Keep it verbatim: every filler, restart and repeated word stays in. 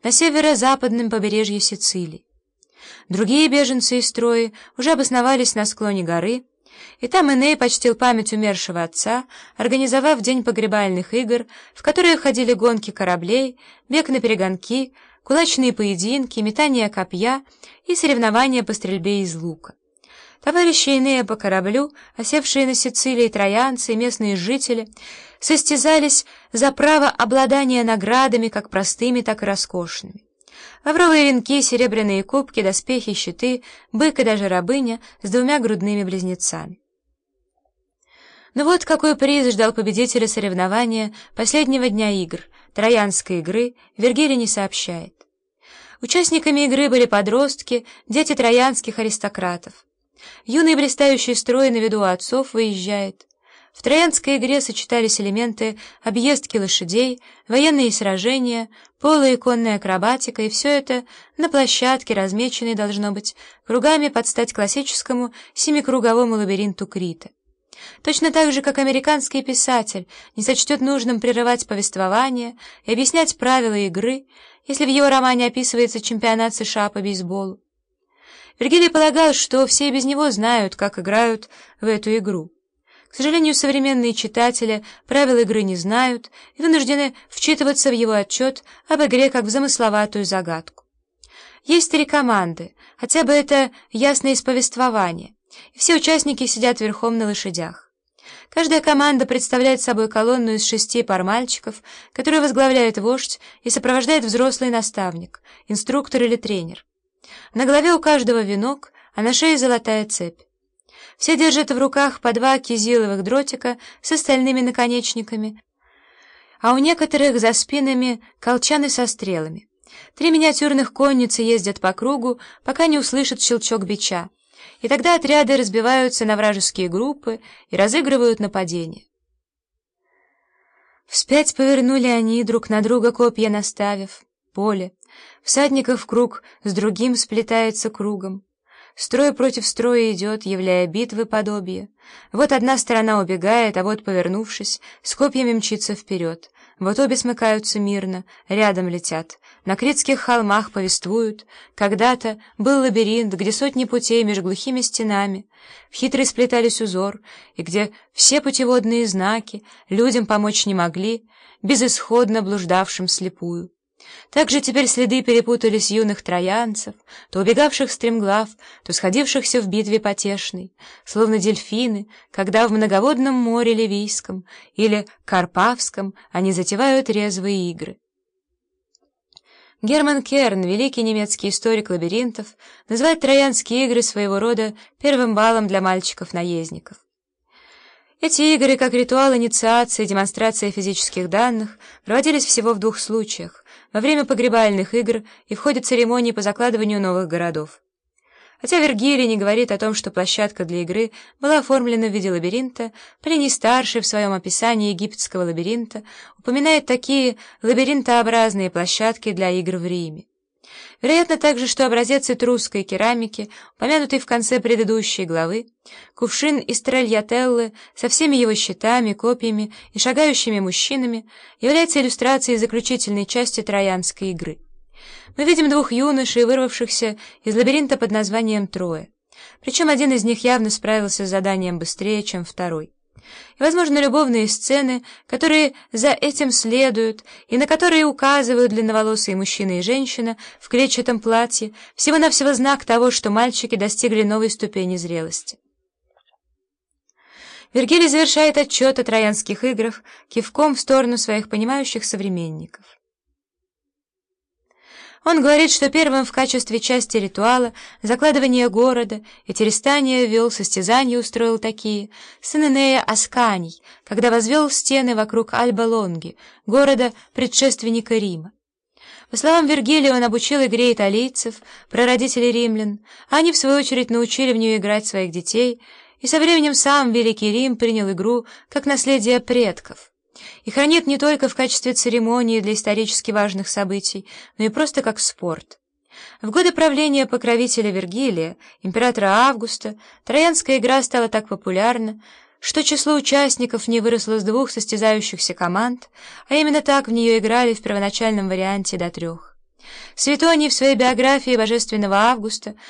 на северо-западном побережье Сицилии. Другие беженцы из Трои уже обосновались на склоне горы, и там Эней почтил память умершего отца, организовав день погребальных игр, в которые входили гонки кораблей, бег на перегонки, кулачные поединки, метание копья и соревнования по стрельбе из лука. Товарищи Энея по кораблю, осевшие на Сицилии троянцы и местные жители, состязались за право обладания наградами как простыми, так и роскошными. Лавровые венки, серебряные кубки, доспехи, щиты, бык и даже рабыня с двумя грудными близнецами. Но вот какой приз ждал победителя соревнования последнего дня игр, Троянской игры, Вергилий не сообщает. Участниками игры были подростки, дети троянских аристократов. Юный блистающий строй на виду у отцов выезжает. В троянской игре сочетались элементы объездки лошадей, военные сражения, поло- и конная акробатика, и все это на площадке, размеченной, должно быть, кругами под стать классическому семикруговому лабиринту Крита. Точно так же, как американский писатель не сочтет нужным прерывать повествование и объяснять правила игры, если в его романе описывается чемпионат США по бейсболу. Вергилий полагал, что все без него знают, как играют в эту игру. К сожалению, современные читатели правил игры не знают и вынуждены вчитываться в его отчет об игре как в замысловатую загадку. Есть три команды, хотя бы это ясно из повествования, и все участники сидят верхом на лошадях. Каждая команда представляет собой колонну из шести пар мальчиков, которую возглавляет вождь и сопровождает взрослый наставник, инструктор или тренер. На голове у каждого венок, а на шее золотая цепь. Все держат в руках по два кизиловых дротика с остальными наконечниками, а у некоторых за спинами колчаны со стрелами. Три миниатюрных конницы ездят по кругу, пока не услышат щелчок бича, и тогда отряды разбиваются на вражеские группы и разыгрывают нападение. Вспять повернули они, друг на друга копья наставив. Поле. Всадников круг с другим сплетается кругом. Строй против строя идет, являя битвы подобие. Вот одна сторона убегает, а вот, повернувшись, с копьями мчится вперед. Вот обе смыкаются мирно, рядом летят. На критских холмах повествуют, когда-то был лабиринт, где сотни путей меж глухими стенами, в хитрый сплетались узор, и где все путеводные знаки людям помочь не могли, безысходно блуждавшим слепую. Также теперь следы перепутались юных троянцев, то убегавших стремглав, то сходившихся в битве потешной, словно дельфины, когда в многоводном море Ливийском или Карпавском они затевают резвые игры. Герман Керн, великий немецкий историк лабиринтов, называет троянские игры своего рода первым балом для мальчиков-наездников. Эти игры, как ритуал инициации и демонстрация физических данных, проводились всего в двух случаях — во время погребальных игр и в ходе церемонии по закладыванию новых городов. Хотя Вергилий не говорит о том, что площадка для игры была оформлена в виде лабиринта, Плиний-старший в своем описании египетского лабиринта упоминает такие лабиринтообразные площадки для игр в Риме. Вероятно также, что образец этрусской керамики, упомянутый в конце предыдущей главы, кувшин из тральятеллы со всеми его щитами, копьями и шагающими мужчинами, является иллюстрацией заключительной части троянской игры. Мы видим двух юношей, вырвавшихся из лабиринта под названием Троя. Причем один из них явно справился с заданием быстрее, чем второй. И, возможно, любовные сцены, которые за этим следуют, и на которые указывают длинноволосые мужчина и женщина в клетчатом платье, всего-навсего знак того, что мальчики достигли новой ступени зрелости. Вергилий завершает отчет о троянских играх кивком в сторону своих понимающих современников. Он говорит, что первым в качестве части ритуала закладывания города и терестания вел, состязания устроил такие, сын Энея Асканий, когда возвел стены вокруг Альба-Лонги, города предшественника Рима. По словам Вергилия, он обучил игре италийцев, прародителей римлян, а они, в свою очередь, научили в нее играть своих детей, и со временем сам Великий Рим принял игру как наследие предков и хранит не только в качестве церемонии для исторически важных событий, но и просто как спорт. В годы правления покровителя Вергилия, императора Августа, троянская игра стала так популярна, что число участников в ней выросло с двух состязающихся команд, а именно так в нее играли в первоначальном варианте до трех. Светоний в своей биографии Божественного Августа